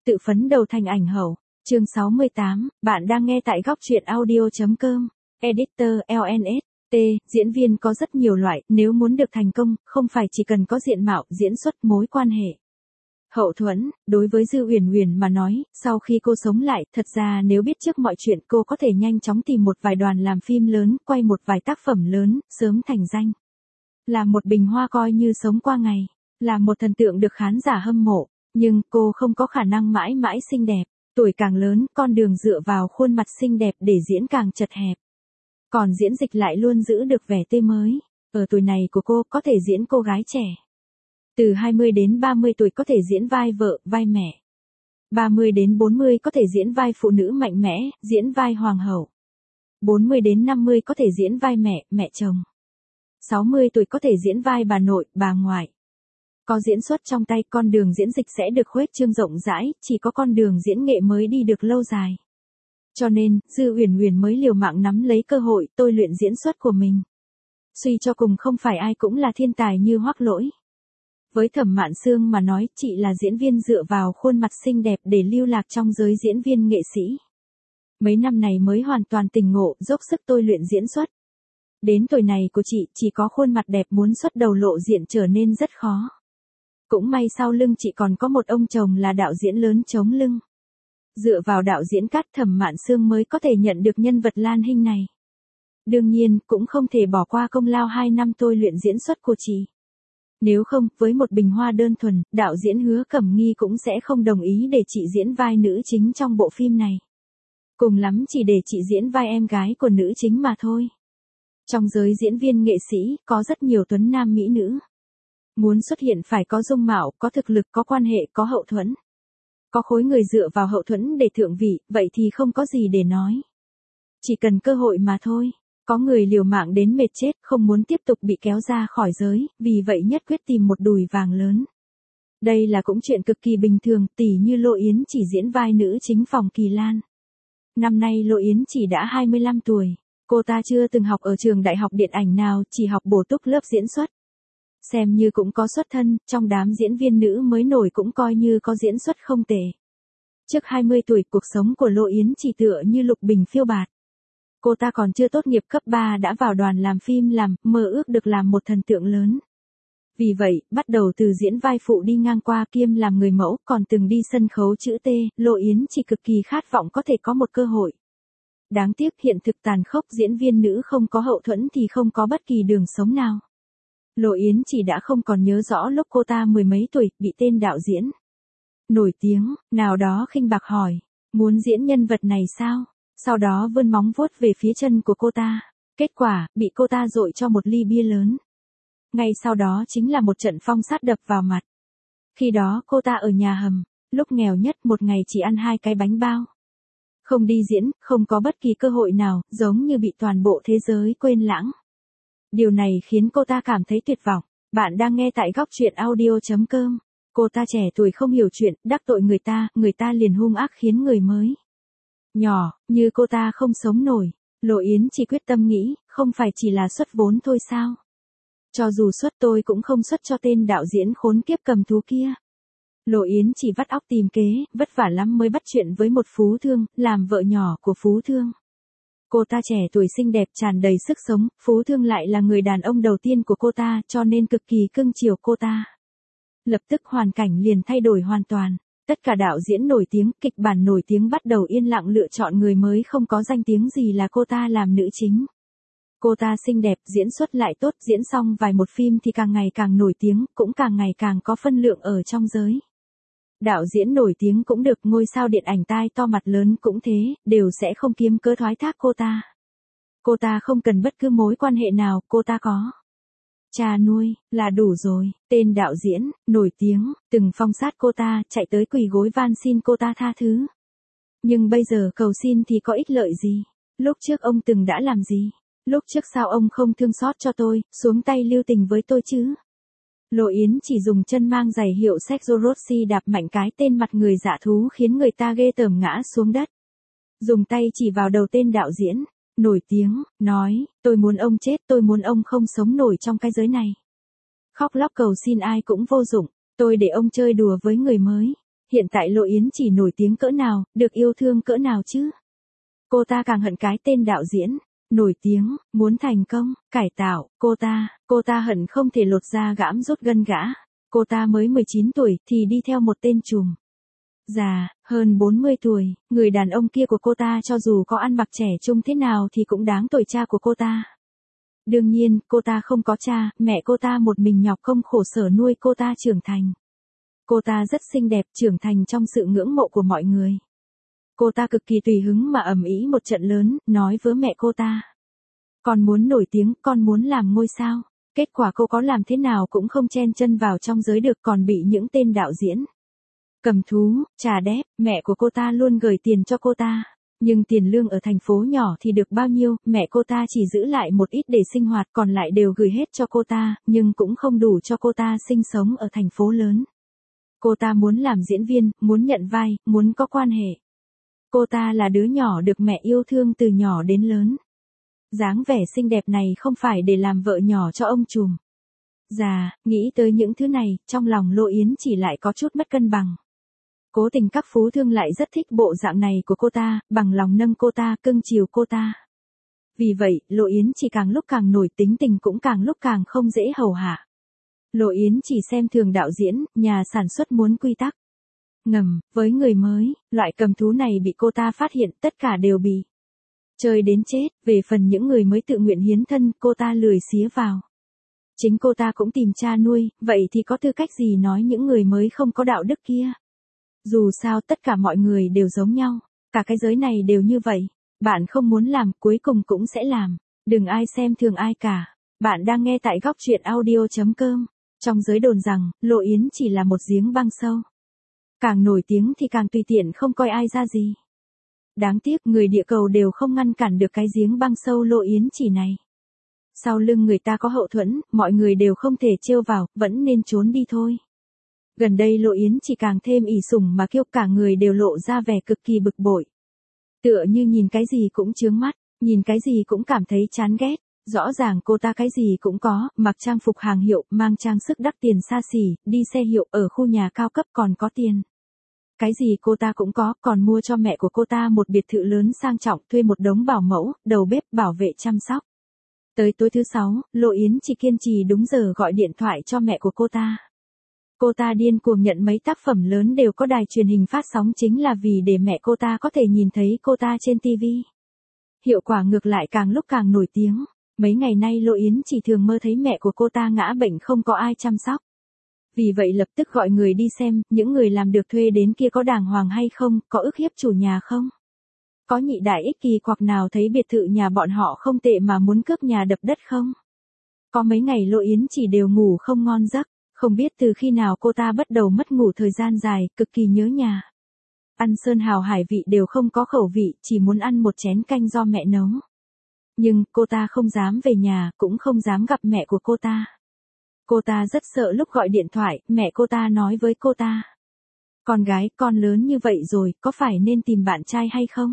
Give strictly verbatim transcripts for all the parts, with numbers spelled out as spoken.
Tự phấn đầu thành ảnh hậu. Chương sáu mươi tám, bạn đang nghe tại góc truyện audio.com. Editor lờ en ét. T, diễn viên có rất nhiều loại, nếu muốn được thành công, không phải chỉ cần có diện mạo, diễn xuất, mối quan hệ. Hậu thuẫn, đối với Dư Uyển Uyển mà nói, sau khi cô sống lại, thật ra nếu biết trước mọi chuyện cô có thể nhanh chóng tìm một vài đoàn làm phim lớn, quay một vài tác phẩm lớn, sớm thành danh. Là một bình hoa coi như sống qua ngày, là một thần tượng được khán giả hâm mộ, nhưng cô không có khả năng mãi mãi xinh đẹp. Tuổi càng lớn, con đường dựa vào khuôn mặt xinh đẹp để diễn càng chật hẹp. Còn diễn dịch lại luôn giữ được vẻ tươi mới. Ở tuổi này của cô có thể diễn cô gái trẻ. Từ hai mươi đến ba mươi tuổi có thể diễn vai vợ, vai mẹ. ba mươi đến bốn mươi có thể diễn vai phụ nữ mạnh mẽ, diễn vai hoàng hậu. bốn mươi đến năm mươi có thể diễn vai mẹ, mẹ chồng. sáu mươi tuổi có thể diễn vai bà nội, bà ngoại. Có diễn xuất trong tay, con đường diễn dịch sẽ được khuếch trương rộng rãi, chỉ có con đường diễn nghệ mới đi được lâu dài. Cho nên, Dư Uyển Uyển mới liều mạng nắm lấy cơ hội, tôi luyện diễn xuất của mình. Suy cho cùng không phải ai cũng là thiên tài như Hoắc Lỗi. Với Thẩm Mạn Sương mà nói, chị là diễn viên dựa vào khuôn mặt xinh đẹp để lưu lạc trong giới diễn viên nghệ sĩ. Mấy năm này mới hoàn toàn tỉnh ngộ, dốc sức tôi luyện diễn xuất. Đến tuổi này của chị, chỉ có khuôn mặt đẹp muốn xuất đầu lộ diện trở nên rất khó. Cũng may sau lưng chị còn có một ông chồng là đạo diễn lớn chống lưng. Dựa vào đạo diễn Cát, Thẩm Mạn Sương mới có thể nhận được nhân vật Lan Hinh này. Đương nhiên, cũng không thể bỏ qua công lao hai năm tôi luyện diễn xuất của chị. Nếu không, với một bình hoa đơn thuần, đạo diễn Hứa Cẩm Nghi cũng sẽ không đồng ý để chị diễn vai nữ chính trong bộ phim này. Cùng lắm chỉ để chị diễn vai em gái của nữ chính mà thôi. Trong giới diễn viên nghệ sĩ, có rất nhiều tuấn nam mỹ nữ. Muốn xuất hiện phải có dung mạo, có thực lực, có quan hệ, có hậu thuẫn. Có khối người dựa vào hậu thuẫn để thượng vị, vậy thì không có gì để nói. Chỉ cần cơ hội mà thôi. Có người liều mạng đến mệt chết, không muốn tiếp tục bị kéo ra khỏi giới, vì vậy nhất quyết tìm một đùi vàng lớn. Đây là cũng chuyện cực kỳ bình thường, tỉ như Lộ Yến chỉ diễn vai nữ chính Phòng Kỳ Lan. Năm nay Lộ Yến chỉ đã hai mươi lăm tuổi. Cô ta chưa từng học ở trường đại học điện ảnh nào, chỉ học bổ túc lớp diễn xuất. Xem như cũng có xuất thân, trong đám diễn viên nữ mới nổi cũng coi như có diễn xuất không tệ. Trước hai mươi tuổi, cuộc sống của Lộ Yến chỉ tựa như lục bình phiêu bạt. Cô ta còn chưa tốt nghiệp cấp ba đã vào đoàn làm phim làm, mơ ước được làm một thần tượng lớn. Vì vậy, bắt đầu từ diễn vai phụ đi ngang qua kiêm làm người mẫu, còn từng đi sân khấu chữ T, Lộ Yến chỉ cực kỳ khát vọng có thể có một cơ hội. Đáng tiếc hiện thực tàn khốc, diễn viên nữ không có hậu thuẫn thì không có bất kỳ đường sống nào. Lộ Yến chỉ đã không còn nhớ rõ lúc cô ta mười mấy tuổi, bị tên đạo diễn nổi tiếng, nào đó khinh bạc hỏi, muốn diễn nhân vật này sao? Sau đó vươn móng vuốt về phía chân của cô ta. Kết quả, bị cô ta dội cho một ly bia lớn. Ngay sau đó chính là một trận phong sát đập vào mặt. Khi đó cô ta ở nhà hầm, lúc nghèo nhất một ngày chỉ ăn hai cái bánh bao. Không đi diễn, không có bất kỳ cơ hội nào, giống như bị toàn bộ thế giới quên lãng. Điều này khiến cô ta cảm thấy tuyệt vọng. Bạn đang nghe tại góc truyện audio.com. Cô ta trẻ tuổi không hiểu chuyện, đắc tội người ta, người ta liền hung ác khiến người mới nhỏ, như cô ta không sống nổi. Lộ Yến chỉ quyết tâm nghĩ, không phải chỉ là xuất vốn thôi sao? Cho dù xuất tôi cũng không xuất cho tên đạo diễn khốn kiếp cầm thú kia. Lộ Yến chỉ vắt óc tìm kế, vất vả lắm mới bắt chuyện với một phú thương, làm vợ nhỏ của phú thương. Cô ta trẻ tuổi xinh đẹp tràn đầy sức sống, phú thương lại là người đàn ông đầu tiên của cô ta, cho nên cực kỳ cưng chiều cô ta. Lập tức hoàn cảnh liền thay đổi hoàn toàn. Tất cả đạo diễn nổi tiếng, kịch bản nổi tiếng bắt đầu yên lặng lựa chọn người mới không có danh tiếng gì là cô ta làm nữ chính. Cô ta xinh đẹp, diễn xuất lại tốt, diễn xong vài một phim thì càng ngày càng nổi tiếng, cũng càng ngày càng có phân lượng ở trong giới. Đạo diễn nổi tiếng cũng được, ngôi sao điện ảnh tai to mặt lớn cũng thế, đều sẽ không kiếm cớ thoái thác cô ta. Cô ta không cần bất cứ mối quan hệ nào, cô ta có cha nuôi, là đủ rồi. Tên đạo diễn, nổi tiếng, từng phong sát cô ta, chạy tới quỳ gối van xin cô ta tha thứ. Nhưng bây giờ cầu xin thì có ích lợi gì? Lúc trước ông từng đã làm gì? Lúc trước sao ông không thương xót cho tôi, xuống tay lưu tình với tôi chứ? Lộ Yến chỉ dùng chân mang giày hiệu Sergio Rossi đạp mạnh cái tên mặt người dạ thú khiến người ta ghê tởm ngã xuống đất. Dùng tay chỉ vào đầu tên đạo diễn nổi tiếng, nói, tôi muốn ông chết, tôi muốn ông không sống nổi trong cái giới này. Khóc lóc cầu xin ai cũng vô dụng, tôi để ông chơi đùa với người mới. Hiện tại Lộ Yến chỉ nổi tiếng cỡ nào, được yêu thương cỡ nào chứ? Cô ta càng hận cái tên đạo diễn. Nổi tiếng, muốn thành công, cải tạo, cô ta, cô ta hận không thể lột da gãm rút gân gã. Cô ta mới mười chín tuổi thì đi theo một tên trùm già, hơn bốn mươi tuổi, người đàn ông kia của cô ta cho dù có ăn mặc trẻ trung thế nào thì cũng đáng tuổi cha của cô ta. Đương nhiên, cô ta không có cha, mẹ cô ta một mình nhọc công khổ sở nuôi cô ta trưởng thành. Cô ta rất xinh đẹp, trưởng thành trong sự ngưỡng mộ của mọi người. Cô ta cực kỳ tùy hứng mà ầm ĩ một trận lớn, nói với mẹ cô ta. Con muốn nổi tiếng, con muốn làm ngôi sao. Kết quả cô có làm thế nào cũng không chen chân vào trong giới được, còn bị những tên đạo diễn cầm thú, trà đép, mẹ của cô ta luôn gửi tiền cho cô ta. Nhưng tiền lương ở thành phố nhỏ thì được bao nhiêu, mẹ cô ta chỉ giữ lại một ít để sinh hoạt, còn lại đều gửi hết cho cô ta, nhưng cũng không đủ cho cô ta sinh sống ở thành phố lớn. Cô ta muốn làm diễn viên, muốn nhận vai, muốn có quan hệ. Cô ta là đứa nhỏ được mẹ yêu thương từ nhỏ đến lớn. Dáng vẻ xinh đẹp này không phải để làm vợ nhỏ cho ông trùm già. Nghĩ tới những thứ này, trong lòng Lộ Yến chỉ lại có chút mất cân bằng. Cố tình các phú thương lại rất thích bộ dạng này của cô ta, bằng lòng nâng cô ta, cưng chiều cô ta. Vì vậy, Lộ Yến chỉ càng lúc càng nổi, tính tình cũng càng lúc càng không dễ hầu hạ. Lộ Yến chỉ xem thường đạo diễn, nhà sản xuất muốn quy tắc ngầm, với người mới, loại cầm thú này bị cô ta phát hiện, tất cả đều bị chơi đến chết. Về phần những người mới tự nguyện hiến thân, cô ta lười xía vào. Chính cô ta cũng tìm cha nuôi, vậy thì có tư cách gì nói những người mới không có đạo đức kia. Dù sao tất cả mọi người đều giống nhau, cả cái giới này đều như vậy. Bạn không muốn làm, cuối cùng cũng sẽ làm. Đừng ai xem thường ai cả. Bạn đang nghe tại góc truyện audio chấm com. Trong giới đồn rằng, Lộ Yến chỉ là một giếng băng sâu. Càng nổi tiếng thì càng tùy tiện, không coi ai ra gì. Đáng tiếc, người địa cầu đều không ngăn cản được cái giếng băng sâu Lộ Yến chỉ này. Sau lưng người ta có hậu thuẫn, mọi người đều không thể trêu vào, vẫn nên trốn đi thôi. Gần đây Lộ Yến chỉ càng thêm ỷ sủng mà kiêu, cả người đều lộ ra vẻ cực kỳ bực bội. Tựa như nhìn cái gì cũng chướng mắt, nhìn cái gì cũng cảm thấy chán ghét. Rõ ràng cô ta cái gì cũng có, mặc trang phục hàng hiệu, mang trang sức đắt tiền xa xỉ, đi xe hiệu, ở khu nhà cao cấp còn có tiền. Cái gì cô ta cũng có, còn mua cho mẹ của cô ta một biệt thự lớn sang trọng, thuê một đống bảo mẫu, đầu bếp, bảo vệ chăm sóc. Tới tối thứ sáu, Lộ Yến chỉ kiên trì đúng giờ gọi điện thoại cho mẹ của cô ta. Cô ta điên cuồng nhận mấy tác phẩm lớn đều có đài truyền hình phát sóng, chính là vì để mẹ cô ta có thể nhìn thấy cô ta trên ti vi. Hiệu quả ngược lại càng lúc càng nổi tiếng. Mấy ngày nay Lộ Yến chỉ thường mơ thấy mẹ của cô ta ngã bệnh không có ai chăm sóc. Vì vậy lập tức gọi người đi xem, những người làm được thuê đến kia có đàng hoàng hay không, có ức hiếp chủ nhà không. Có nhị đại ích kỳ hoặc nào thấy biệt thự nhà bọn họ không tệ mà muốn cướp nhà đập đất không. Có mấy ngày Lộ Yến chỉ đều ngủ không ngon giấc, không biết từ khi nào cô ta bắt đầu mất ngủ thời gian dài, cực kỳ nhớ nhà. Ăn sơn hào hải vị đều không có khẩu vị, chỉ muốn ăn một chén canh do mẹ nấu. Nhưng, cô ta không dám về nhà, cũng không dám gặp mẹ của cô ta. Cô ta rất sợ lúc gọi điện thoại, mẹ cô ta nói với cô ta. Con gái, con lớn như vậy rồi, có phải nên tìm bạn trai hay không?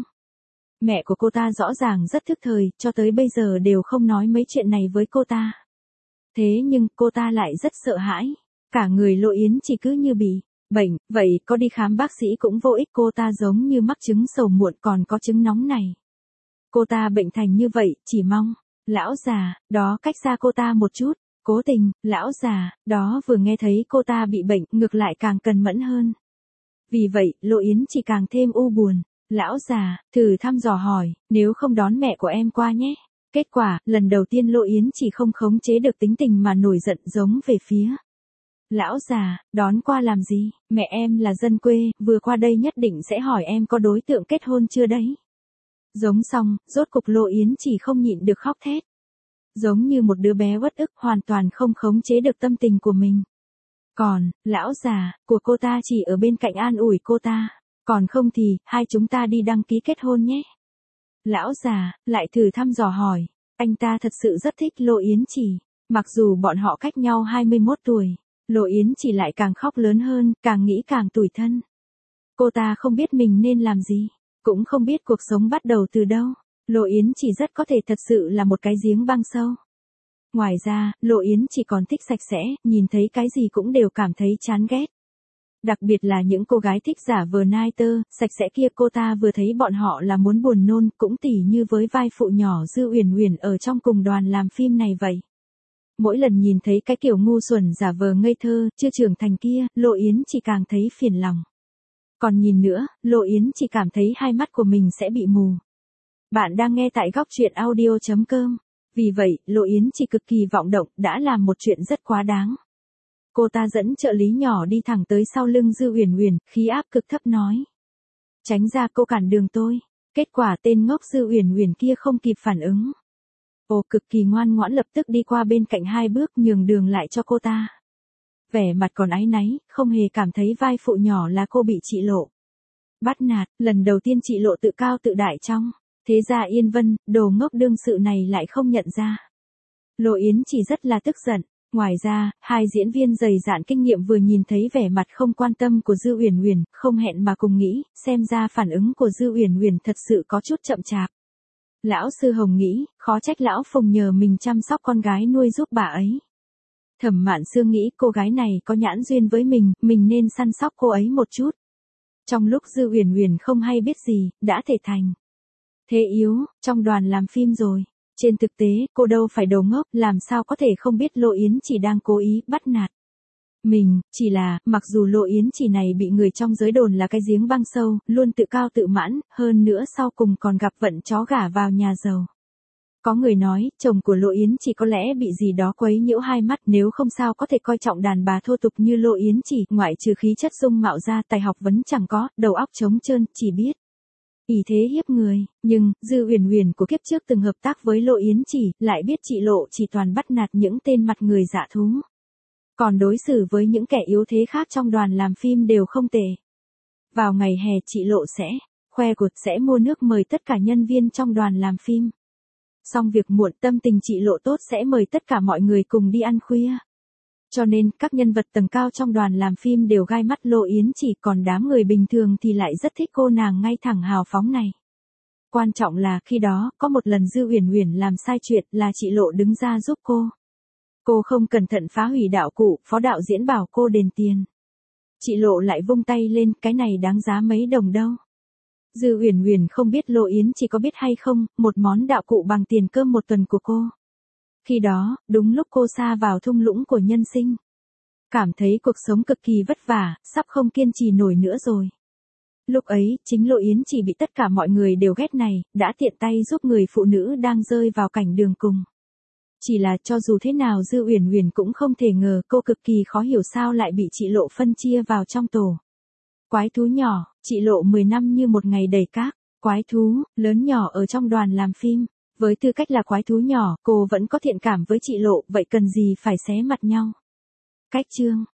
Mẹ của cô ta rõ ràng rất thức thời, cho tới bây giờ đều không nói mấy chuyện này với cô ta. Thế nhưng, cô ta lại rất sợ hãi. Cả người Lộ Yến chỉ cứ như bị bệnh, vậy có đi khám bác sĩ cũng vô ích, cô ta giống như mắc chứng sầu muộn còn có chứng nóng này. Cô ta bệnh thành như vậy, chỉ mong, lão già, đó cách xa cô ta một chút. Cố tình, lão già, đó vừa nghe thấy cô ta bị bệnh, ngược lại càng cần mẫn hơn. Vì vậy, Lộ Yến chỉ càng thêm u buồn. Lão già, thử thăm dò hỏi, nếu không đón mẹ của em qua nhé. Kết quả, lần đầu tiên Lộ Yến chỉ không khống chế được tính tình mà nổi giận giống về phía. Lão già, đón qua làm gì, mẹ em là dân quê, vừa qua đây nhất định sẽ hỏi em có đối tượng kết hôn chưa đấy. Giống xong, rốt cục Lộ Yến chỉ không nhịn được khóc thét. Giống như một đứa bé uất ức, hoàn toàn không khống chế được tâm tình của mình. Còn, lão già, của cô ta chỉ ở bên cạnh an ủi cô ta. Còn không thì, hai chúng ta đi đăng ký kết hôn nhé. Lão già, lại thử thăm dò hỏi. Anh ta thật sự rất thích Lộ Yến chỉ. Mặc dù bọn họ cách nhau hai mươi mốt tuổi. Lộ Yến chỉ lại càng khóc lớn hơn, càng nghĩ càng tủi thân. Cô ta không biết mình nên làm gì. Cũng không biết cuộc sống bắt đầu từ đâu. Lộ Yến chỉ rất có thể thật sự là một cái giếng băng sâu. Ngoài ra, Lộ Yến chỉ còn thích sạch sẽ, nhìn thấy cái gì cũng đều cảm thấy chán ghét. Đặc biệt là những cô gái thích giả vờ nai tơ, sạch sẽ kia, cô ta vừa thấy bọn họ là muốn buồn nôn, cũng tỉ như với vai phụ nhỏ Dư Uyển Uyển ở trong cùng đoàn làm phim này vậy. Mỗi lần nhìn thấy cái kiểu ngu xuẩn giả vờ ngây thơ, chưa trưởng thành kia, Lộ Yến chỉ càng thấy phiền lòng. Còn nhìn nữa, Lộ Yến chỉ cảm thấy hai mắt của mình sẽ bị mù. Bạn đang nghe tại góc truyện audio chấm com. Vì vậy, Lộ Yến chỉ cực kỳ vọng động, đã làm một chuyện rất quá đáng. Cô ta dẫn trợ lý nhỏ đi thẳng tới sau lưng Dư Uyển Uyển, khí áp cực thấp nói. Tránh ra, cô cản đường tôi. Kết quả tên ngốc Dư Uyển Uyển kia không kịp phản ứng. Ồ, cực kỳ ngoan ngoãn lập tức đi qua bên cạnh hai bước nhường đường lại cho cô ta. Vẻ mặt còn áy náy, không hề cảm thấy vai phụ nhỏ là cô bị chị Lộ bắt nạt, lần đầu tiên chị Lộ tự cao tự đại trong. Thế ra Yên Vân, đồ ngốc đương sự này lại không nhận ra. Lộ Yến chỉ rất là tức giận. Ngoài ra, hai diễn viên dày dạn kinh nghiệm vừa nhìn thấy vẻ mặt không quan tâm của Dư Uyển Uyển, không hẹn mà cùng nghĩ, xem ra phản ứng của Dư Uyển Uyển thật sự có chút chậm chạp. Lão sư Hồng nghĩ, khó trách lão Phùng nhờ mình chăm sóc con gái nuôi giúp bà ấy. Thẩm Mạn Sương nghĩ cô gái này có nhãn duyên với mình, mình nên săn sóc cô ấy một chút. Trong lúc Dư Uyển Uyển không hay biết gì, đã thể thành thế yếu trong đoàn làm phim rồi. Trên thực tế, cô đâu phải đồ ngốc, làm sao có thể không biết Lộ Yến chỉ đang cố ý bắt nạt mình, chỉ là, mặc dù Lộ Yến chỉ này bị người trong giới đồn là cái giếng băng sâu, luôn tự cao tự mãn, hơn nữa sau cùng còn gặp vận chó gả vào nhà giàu. Có người nói, chồng của Lộ Yến chỉ có lẽ bị gì đó quấy nhiễu hai mắt, nếu không sao có thể coi trọng đàn bà thô tục như Lộ Yến chỉ, ngoại trừ khí chất dung mạo ra, tài học vấn chẳng có, đầu óc trống trơn, chỉ biết ỷ thế hiếp người. Nhưng Dư Uyển Uyển của kiếp trước từng hợp tác với Lộ Yến chỉ, lại biết chị Lộ chỉ toàn bắt nạt những tên mặt người dạ thú. Còn đối xử với những kẻ yếu thế khác trong đoàn làm phim đều không tệ. Vào ngày hè chị Lộ sẽ khoe cột, sẽ mua nước mời tất cả nhân viên trong đoàn làm phim. Xong việc muộn, tâm tình chị Lộ tốt sẽ mời tất cả mọi người cùng đi ăn khuya. Cho nên, các nhân vật tầng cao trong đoàn làm phim đều gai mắt Lộ Yến chỉ, còn đám người bình thường thì lại rất thích cô nàng ngay thẳng hào phóng này. Quan trọng là khi đó, có một lần Dư Uyển Uyển làm sai chuyện là chị Lộ đứng ra giúp cô. Cô không cẩn thận phá hủy đạo cụ, phó đạo diễn bảo cô đền tiền. Chị Lộ lại vung tay lên, cái này đáng giá mấy đồng đâu. Dư Uyển Uyển không biết Lộ Yến chỉ có biết hay không, một món đạo cụ bằng tiền cơm một tuần của cô. Khi đó, đúng lúc cô sa vào thung lũng của nhân sinh. Cảm thấy cuộc sống cực kỳ vất vả, sắp không kiên trì nổi nữa rồi. Lúc ấy, chính Lộ Yến chỉ bị tất cả mọi người đều ghét này, đã tiện tay giúp người phụ nữ đang rơi vào cảnh đường cùng. Chỉ là cho dù thế nào Dư Uyển Uyển cũng không thể ngờ cô cực kỳ khó hiểu sao lại bị chị Lộ phân chia vào trong tổ. Quái thú nhỏ, chị Lộ mười năm như một ngày đầy các quái thú, lớn nhỏ ở trong đoàn làm phim. Với tư cách là quái thú nhỏ, cô vẫn có thiện cảm với chị Lộ, vậy cần gì phải xé mặt nhau. Cách chương